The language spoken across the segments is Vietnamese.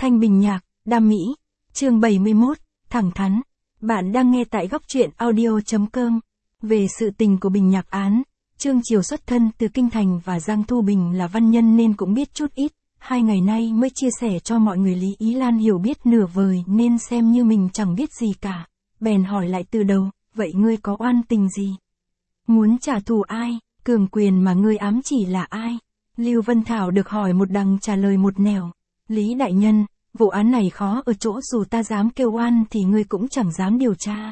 Thanh Bình Nhạc, Đam Mỹ, chương 71, thẳng thắn. Bạn đang nghe tại góc truyện audio.com. Về sự tình của Bình Nhạc án, Trương Chiều xuất thân từ Kinh Thành và Giang Thu Bình là văn nhân nên cũng biết chút ít. 2 ngày nay mới chia sẻ cho mọi người Lý Ý Lan hiểu biết nửa vời nên xem như mình chẳng biết gì cả. Bèn hỏi lại từ đầu, vậy ngươi có oan tình gì? Muốn trả thù ai? Cường quyền mà ngươi ám chỉ là ai? Lưu Vân Thảo được hỏi một đằng trả lời một nẻo. Lý đại nhân, vụ án này khó ở chỗ dù ta dám kêu oan thì ngươi cũng chẳng dám điều tra.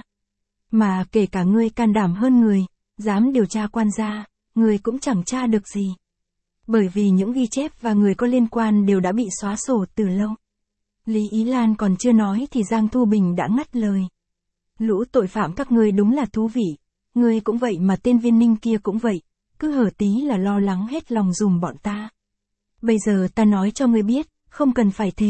Mà kể cả ngươi can đảm hơn người, dám điều tra quan gia, ngươi cũng chẳng tra được gì. Bởi vì những ghi chép và người có liên quan đều đã bị xóa sổ từ lâu. Lý Ý Lan còn chưa nói thì Giang Thu Bình đã ngắt lời. Lũ tội phạm các ngươi đúng là thú vị, ngươi cũng vậy mà tên Viên Ninh kia cũng vậy, cứ hở tí là lo lắng hết lòng dùm bọn ta. Bây giờ ta nói cho ngươi biết, không cần phải thế.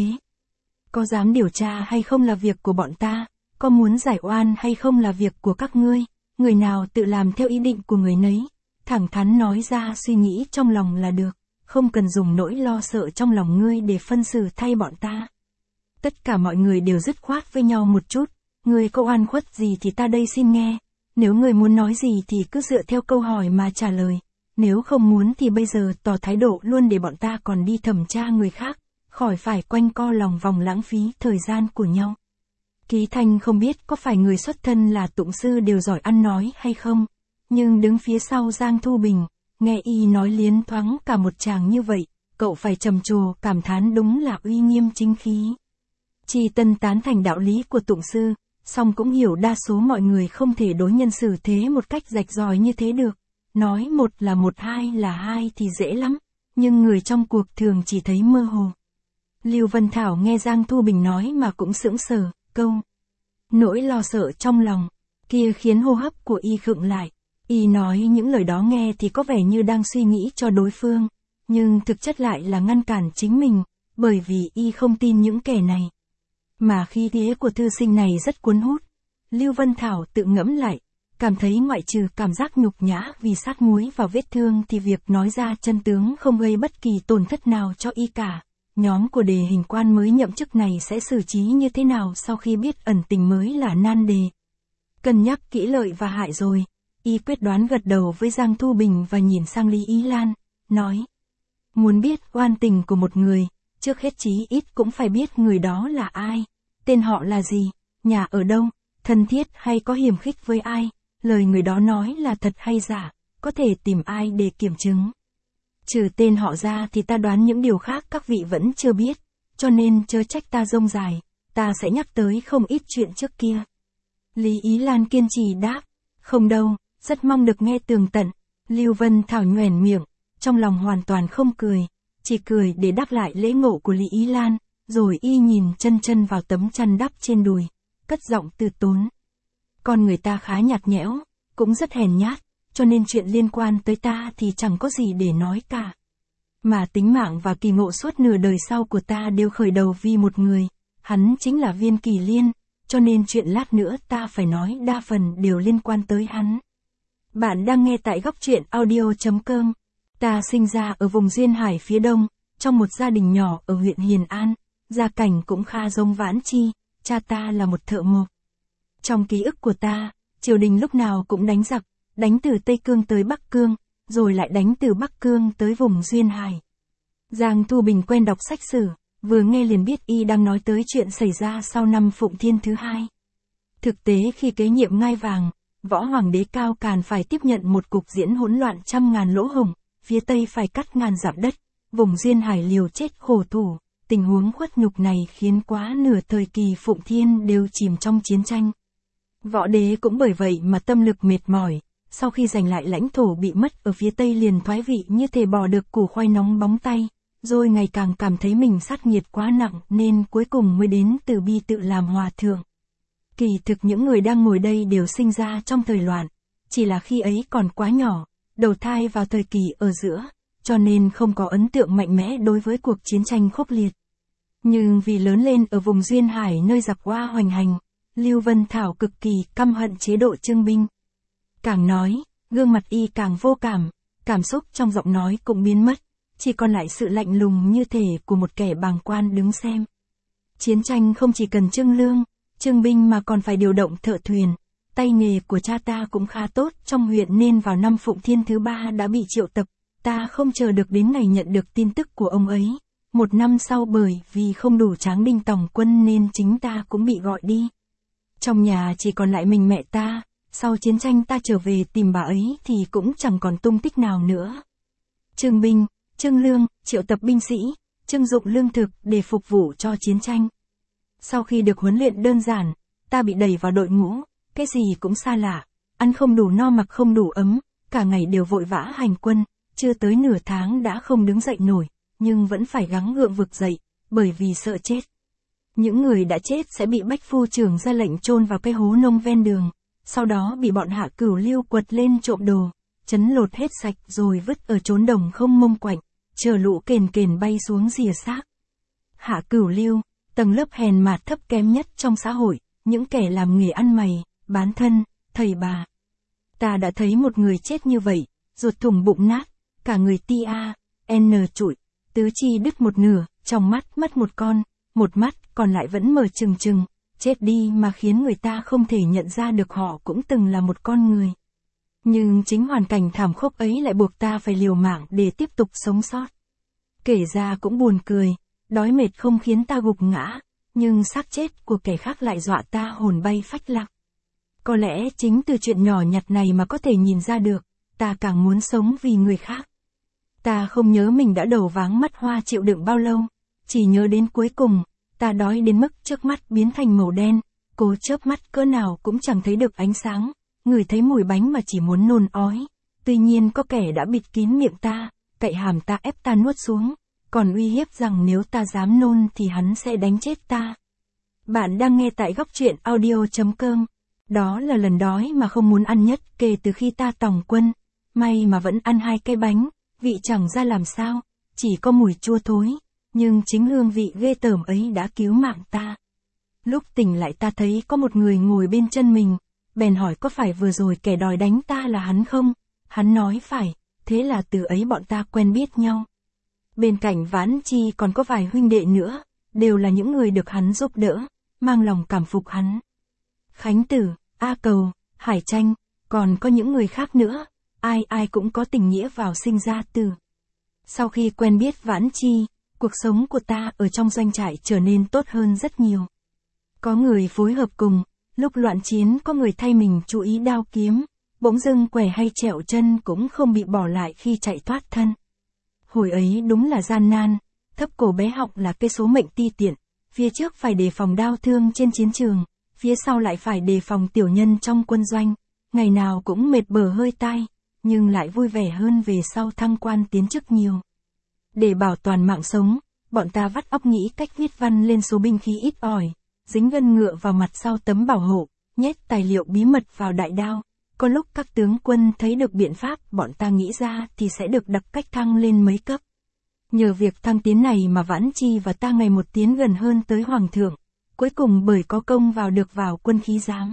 Có dám điều tra hay không là việc của bọn ta, có muốn giải oan hay không là việc của các ngươi, người nào tự làm theo ý định của người nấy, thẳng thắn nói ra suy nghĩ trong lòng là được, không cần dùng nỗi lo sợ trong lòng ngươi để phân xử thay bọn ta. Tất cả mọi người đều dứt khoát với nhau một chút, ngươi có oan khuất gì thì ta đây xin nghe, nếu ngươi muốn nói gì thì cứ dựa theo câu hỏi mà trả lời, nếu không muốn thì bây giờ tỏ thái độ luôn để bọn ta còn đi thẩm tra người khác, khỏi phải quanh co lòng vòng lãng phí thời gian của nhau. Ký Thanh không biết có phải người xuất thân là tụng sư đều giỏi ăn nói hay không, nhưng đứng phía sau Giang Thu Bình, nghe y nói liến thoáng cả một tràng như vậy, cậu phải trầm trồ cảm thán đúng là uy nghiêm chính khí. Chi Tân tán thành đạo lý của tụng sư, song cũng hiểu đa số mọi người không thể đối nhân xử thế một cách rạch ròi như thế được. Nói một là một, hai là hai thì dễ lắm, nhưng người trong cuộc thường chỉ thấy mơ hồ. Lưu Vân Thảo nghe Giang Thu Bình nói mà cũng sững sờ, câu nỗi lo sợ trong lòng kia khiến hô hấp của y khựng lại. Y nói những lời đó nghe thì có vẻ như đang suy nghĩ cho đối phương, nhưng thực chất lại là ngăn cản chính mình, bởi vì y không tin những kẻ này. Mà khí thế của thư sinh này rất cuốn hút. Lưu Vân Thảo tự ngẫm lại, cảm thấy ngoại trừ cảm giác nhục nhã vì sát muối vào vết thương thì việc nói ra chân tướng không gây bất kỳ tổn thất nào cho y cả. Nhóm của đề hình quan mới nhậm chức này sẽ xử trí như thế nào sau khi biết ẩn tình mới là nan đề. Cân nhắc kỹ lợi và hại rồi, y quyết đoán gật đầu với Giang Thu Bình và nhìn sang Lý Ý Lan, nói. Muốn biết oan tình của một người, trước hết chí ít cũng phải biết người đó là ai, tên họ là gì, nhà ở đâu, thân thiết hay có hiềm khích với ai, lời người đó nói là thật hay giả, có thể tìm ai để kiểm chứng. Trừ tên họ ra thì ta đoán những điều khác các vị vẫn chưa biết, cho nên chớ trách ta rông dài, ta sẽ nhắc tới không ít chuyện trước kia. Lý Ý Lan kiên trì đáp, không đâu, rất mong được nghe tường tận. Lưu Vân Thảo nhoẻn miệng, trong lòng hoàn toàn không cười, chỉ cười để đáp lại lễ ngộ của Lý Ý Lan, rồi y nhìn chân chân vào tấm chăn đắp trên đùi, cất giọng từ tốn. Con người ta khá nhạt nhẽo, cũng rất hèn nhát, cho nên chuyện liên quan tới ta thì chẳng có gì để nói cả. Mà tính mạng và kỳ ngộ suốt nửa đời sau của ta đều khởi đầu vì một người, hắn chính là Viên Kỳ Liên, cho nên chuyện lát nữa ta phải nói đa phần đều liên quan tới hắn. Bạn đang nghe tại góc truyện audio.com. Ta sinh ra ở vùng duyên hải phía đông, trong một gia đình nhỏ ở huyện Hiền An, gia cảnh cũng khá giống Vãn Chi, cha ta là một thợ mộc. Trong ký ức của ta, triều đình lúc nào cũng đánh giặc, đánh từ Tây Cương tới Bắc Cương, rồi lại đánh từ Bắc Cương tới vùng duyên hải. Giang Thu Bình quen đọc sách sử, vừa nghe liền biết y đang nói tới chuyện xảy ra sau năm Phụng Thiên thứ 2. Thực tế khi kế nhiệm ngai vàng, võ hoàng đế Cao Càn phải tiếp nhận một cục diễn hỗn loạn trăm ngàn lỗ hổng, phía Tây phải cắt ngàn dặm đất, vùng duyên hải liều chết khổ thủ, tình huống khuất nhục này khiến quá nửa thời kỳ Phụng Thiên đều chìm trong chiến tranh. Võ đế cũng bởi vậy mà tâm lực mệt mỏi, sau khi giành lại lãnh thổ bị mất ở phía Tây liền thoái vị như thể bỏ được củ khoai nóng bóng tay, rồi ngày càng cảm thấy mình sát nghiệt quá nặng nên cuối cùng mới đến từ bi tự làm hòa thượng. Kỳ thực những người đang ngồi đây đều sinh ra trong thời loạn, chỉ là khi ấy còn quá nhỏ, đầu thai vào thời kỳ ở giữa, cho nên không có ấn tượng mạnh mẽ đối với cuộc chiến tranh khốc liệt. Nhưng vì lớn lên ở vùng duyên hải nơi giặc hoa hoành hành, Lưu Vân Thảo cực kỳ căm hận chế độ trương binh. Càng nói, gương mặt y càng vô cảm, cảm xúc trong giọng nói cũng biến mất, chỉ còn lại sự lạnh lùng như thể của một kẻ bàng quan đứng xem. Chiến tranh không chỉ cần trưng lương, trưng binh mà còn phải điều động thợ thuyền. Tay nghề của cha ta cũng khá tốt trong huyện nên vào năm Phụng Thiên thứ 3 đã bị triệu tập. Ta không chờ được đến ngày nhận được tin tức của ông ấy. Một năm sau bởi vì không đủ tráng đinh tòng quân nên chính ta cũng bị gọi đi. Trong nhà chỉ còn lại mình mẹ ta, sau chiến tranh ta trở về tìm bà ấy thì cũng chẳng còn tung tích nào nữa. Trưng binh, trưng lương, triệu tập binh sĩ, trưng dụng lương thực để phục vụ cho chiến tranh. Sau khi được huấn luyện đơn giản, ta bị đẩy vào đội ngũ, cái gì cũng xa lạ, ăn không đủ no mặc không đủ ấm, cả ngày đều vội vã hành quân, chưa tới nửa tháng đã không đứng dậy nổi, nhưng vẫn phải gắng gượng vực dậy, bởi vì sợ chết. Những người đã chết sẽ bị Bách Phu Trưởng ra lệnh chôn vào cái hố nông ven đường, sau đó bị bọn Hạ Cửu Lưu quật lên trộm đồ, chấn lột hết sạch rồi vứt ở chốn đồng không mông quạnh, chờ lũ kền kền bay xuống rìa xác. Hạ Cửu Lưu, tầng lớp hèn mạt thấp kém nhất trong xã hội, những kẻ làm nghề ăn mày, bán thân, thầy bà. Ta đã thấy một người chết như vậy, ruột thủng bụng nát, cả người tia, trụi, tứ chi đứt một nửa, trong mắt mất một con, một mắt còn lại vẫn mở trừng trừng, chết đi mà khiến người ta không thể nhận ra được họ cũng từng là một con người. Nhưng chính hoàn cảnh thảm khốc ấy lại buộc ta phải liều mạng để tiếp tục sống sót. Kể ra cũng buồn cười, đói mệt không khiến ta gục ngã, nhưng xác chết của kẻ khác lại dọa ta hồn bay phách lạc. Có lẽ chính từ chuyện nhỏ nhặt này mà có thể nhìn ra được, ta càng muốn sống vì người khác. Ta không nhớ mình đã đầu váng mắt hoa chịu đựng bao lâu, chỉ nhớ đến cuối cùng, ta đói đến mức trước mắt biến thành màu đen, cố chớp mắt cỡ nào cũng chẳng thấy được ánh sáng, ngửi thấy mùi bánh mà chỉ muốn nôn ói. Tuy nhiên có kẻ đã bịt kín miệng ta, cậy hàm ta ép ta nuốt xuống, còn uy hiếp rằng nếu ta dám nôn thì hắn sẽ đánh chết ta. Bạn đang nghe tại góc truyện audio.com. Đó là lần đói mà không muốn ăn nhất kể từ khi ta tòng quân. May mà vẫn ăn 2 cái bánh, vị chẳng ra làm sao, chỉ có mùi chua thối, nhưng chính hương vị ghê tởm ấy đã cứu mạng ta. Lúc tỉnh lại ta thấy có một người ngồi bên chân mình, bèn hỏi có phải vừa rồi kẻ đòi đánh ta là hắn không? Hắn nói phải, thế là từ ấy bọn ta quen biết nhau. Bên cạnh Vãn Chi còn có vài huynh đệ nữa, đều là những người được hắn giúp đỡ, mang lòng cảm phục hắn. Khánh Tử, A Cầu, Hải Tranh, còn có những người khác nữa, ai ai cũng có tình nghĩa vào sinh ra tử. Sau khi quen biết Vãn Chi, cuộc sống của ta ở trong doanh trại trở nên tốt hơn rất nhiều. Có người phối hợp cùng, lúc loạn chiến có người thay mình chú ý đao kiếm, bỗng dưng quẻ hay trẹo chân cũng không bị bỏ lại khi chạy thoát thân. Hồi ấy đúng là gian nan, thấp cổ bé họng là cái số mệnh ti tiện, phía trước phải đề phòng đao thương trên chiến trường, phía sau lại phải đề phòng tiểu nhân trong quân doanh, ngày nào cũng mệt bở hơi tai, nhưng lại vui vẻ hơn về sau thăng quan tiến chức nhiều. Để bảo toàn mạng sống, bọn ta vắt óc nghĩ cách viết văn lên số binh khí ít ỏi, dính gân ngựa vào mặt sau tấm bảo hộ, nhét tài liệu bí mật vào đại đao. Có lúc các tướng quân thấy được biện pháp bọn ta nghĩ ra thì sẽ được đặc cách thăng lên mấy cấp. Nhờ việc thăng tiến này mà Vãn Chi và ta ngày một tiến gần hơn tới Hoàng thượng, cuối cùng bởi có công được vào quân khí giám.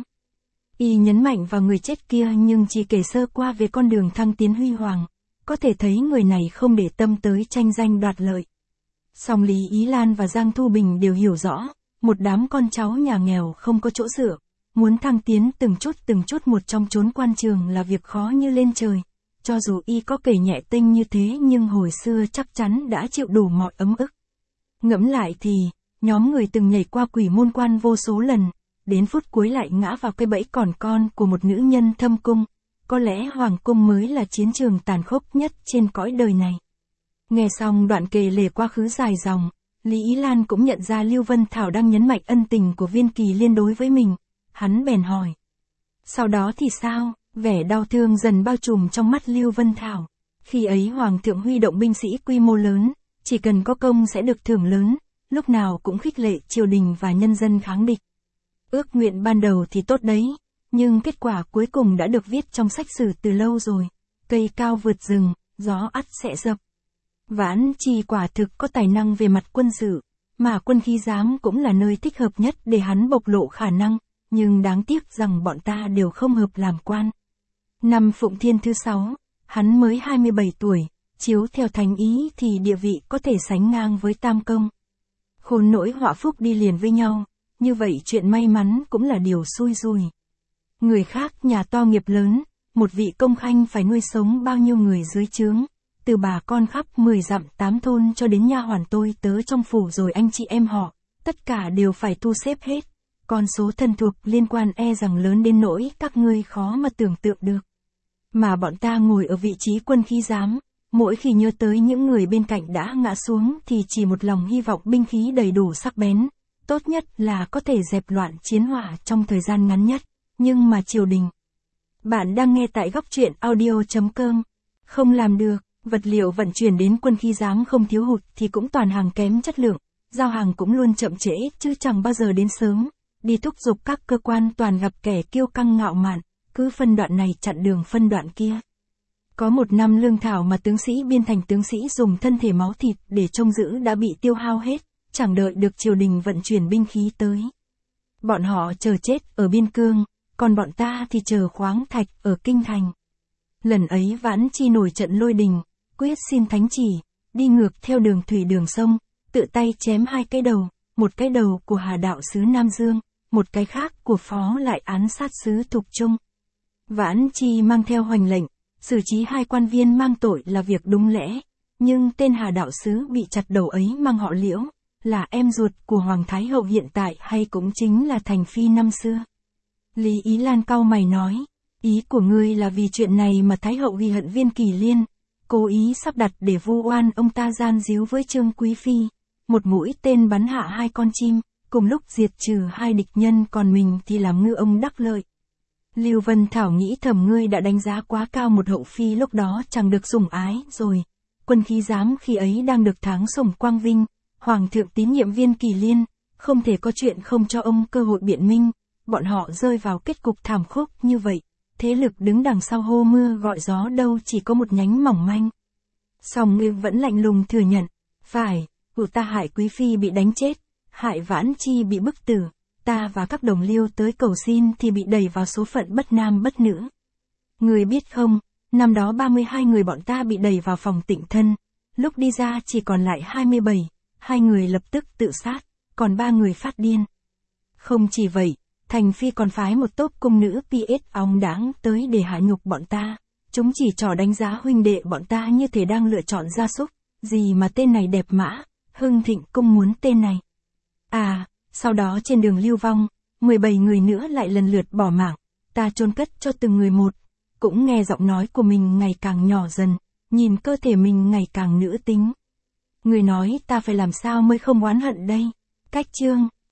Y nhấn mạnh vào người chết kia nhưng chỉ kể sơ qua về con đường thăng tiến huy hoàng, có thể thấy người này không để tâm tới tranh danh đoạt lợi. Song Lý Ý Lan và Giang Thu Bình đều hiểu rõ, một đám con cháu nhà nghèo không có chỗ dựa, muốn thăng tiến từng chút một trong chốn quan trường là việc khó như lên trời. Cho dù y có kể nhẹ tinh như thế nhưng hồi xưa chắc chắn đã chịu đủ mọi ấm ức. Ngẫm lại thì, nhóm người từng nhảy qua quỷ môn quan vô số lần, đến phút cuối lại ngã vào cái bẫy còn con của một nữ nhân thâm cung. Có lẽ hoàng cung mới là chiến trường tàn khốc nhất trên cõi đời này. Nghe xong đoạn kể lể quá khứ dài dòng, Lý Ý Lan cũng nhận ra Lưu Vân Thảo đang nhấn mạnh ân tình của Viên Kỳ Liên đối với mình. Hắn bèn hỏi. Sau đó thì sao? Vẻ đau thương dần bao trùm trong mắt Lưu Vân Thảo. Khi ấy Hoàng thượng huy động binh sĩ quy mô lớn, chỉ cần có công sẽ được thưởng lớn, lúc nào cũng khích lệ triều đình và nhân dân kháng địch. Ước nguyện ban đầu thì tốt đấy, nhưng kết quả cuối cùng đã được viết trong sách sử từ lâu rồi. Cây cao vượt rừng, gió ắt sẽ dập. Vãn Chi quả thực có tài năng về mặt quân sự, mà quân khí giám cũng là nơi thích hợp nhất để hắn bộc lộ khả năng, nhưng đáng tiếc rằng bọn ta đều không hợp làm quan. Năm Phụng Thiên thứ 6, hắn mới 27 tuổi, chiếu theo thành ý thì địa vị có thể sánh ngang với Tam Công. Khôn nỗi họa phúc đi liền với nhau, như vậy chuyện may mắn cũng là điều xui rủi. Người khác nhà to nghiệp lớn, một vị công khanh phải nuôi sống bao nhiêu người dưới trướng, từ bà con khắp 10 dặm 8 thôn cho đến nha hoàn tôi tớ trong phủ rồi anh chị em họ, tất cả đều phải thu xếp hết. Con số thân thuộc liên quan e rằng lớn đến nỗi các ngươi khó mà tưởng tượng được. Mà bọn ta ngồi ở vị trí quân khí giám, mỗi khi nhớ tới những người bên cạnh đã ngã xuống thì chỉ một lòng hy vọng binh khí đầy đủ sắc bén, tốt nhất là có thể dẹp loạn chiến hỏa trong thời gian ngắn nhất, nhưng mà triều đình. Bạn đang nghe tại góc truyện audio.com. Không làm được, vật liệu vận chuyển đến quân khí giám không thiếu hụt thì cũng toàn hàng kém chất lượng, giao hàng cũng luôn chậm trễ chứ chẳng bao giờ đến sớm, đi thúc giục các cơ quan toàn gặp kẻ kiêu căng ngạo mạn, cứ phân đoạn này chặn đường phân đoạn kia. Có một năm lương thảo mà tướng sĩ biên thành tướng sĩ dùng thân thể máu thịt để trông giữ đã bị tiêu hao hết, chẳng đợi được triều đình vận chuyển binh khí tới. Bọn họ chờ chết ở biên cương, còn bọn ta thì chờ khoáng thạch ở kinh thành. Lần ấy Vãn Chi nổi trận lôi đình, quyết xin thánh chỉ, đi ngược theo đường thủy đường sông, tự tay chém 2 cái đầu, một cái đầu của Hà đạo sứ Nam Dương, một cái khác của phó lại án sát sứ Thục Trung. Vãn Chi mang theo hoành lệnh, xử trí 2 quan viên mang tội là việc đúng lẽ, nhưng tên Hà đạo sứ bị chặt đầu ấy mang họ Liễu, là em ruột của Hoàng Thái Hậu hiện tại hay cũng chính là thành phi năm xưa. Lý Ý Lan cau mày nói, ý của ngươi là vì chuyện này mà Thái Hậu ghi hận Viên Kỳ Liên, cố ý sắp đặt để vu oan ông ta gian díu với Trương Quý Phi, một mũi tên bắn hạ 2 con chim, cùng lúc diệt trừ 2 địch nhân còn mình thì làm ngư ông đắc lợi. Lưu Vân Thảo nghĩ thầm ngươi đã đánh giá quá cao một hậu phi lúc đó chẳng được sủng ái rồi. Quân khí giám khi ấy đang được tháng sủng quang vinh, Hoàng thượng tín nhiệm Viên Kỳ Liên, không thể có chuyện không cho ông cơ hội biện minh, bọn họ rơi vào kết cục thảm khốc như vậy. Thế lực đứng đằng sau hô mưa gọi gió đâu chỉ có một nhánh mỏng manh. Song Ngư vẫn lạnh lùng thừa nhận, phải, vụ ta hại Quý Phi bị đánh chết, hại Vãn Chi bị bức tử, ta và các đồng liêu tới cầu xin thì bị đẩy vào số phận bất nam bất nữ. Người biết không, năm đó 32 người bọn ta bị đẩy vào phòng tịnh thân, lúc đi ra chỉ còn lại 27, 2 người lập tức tự sát, còn 3 người phát điên. Không chỉ vậy, Thành Phi còn phái một tốp cung nữ PS óng đáng tới để hạ nhục bọn ta, chúng chỉ trỏ đánh giá huynh đệ bọn ta như thể đang lựa chọn gia súc, gì mà tên này đẹp mã, Hưng Thịnh Cung muốn tên này. À, sau đó trên đường lưu vong, 17 người nữa lại lần lượt bỏ mạng, ta chôn cất cho từng người một, cũng nghe giọng nói của mình ngày càng nhỏ dần, nhìn cơ thể mình ngày càng nữ tính. Người nói ta phải làm sao mới không oán hận đây? Cách chương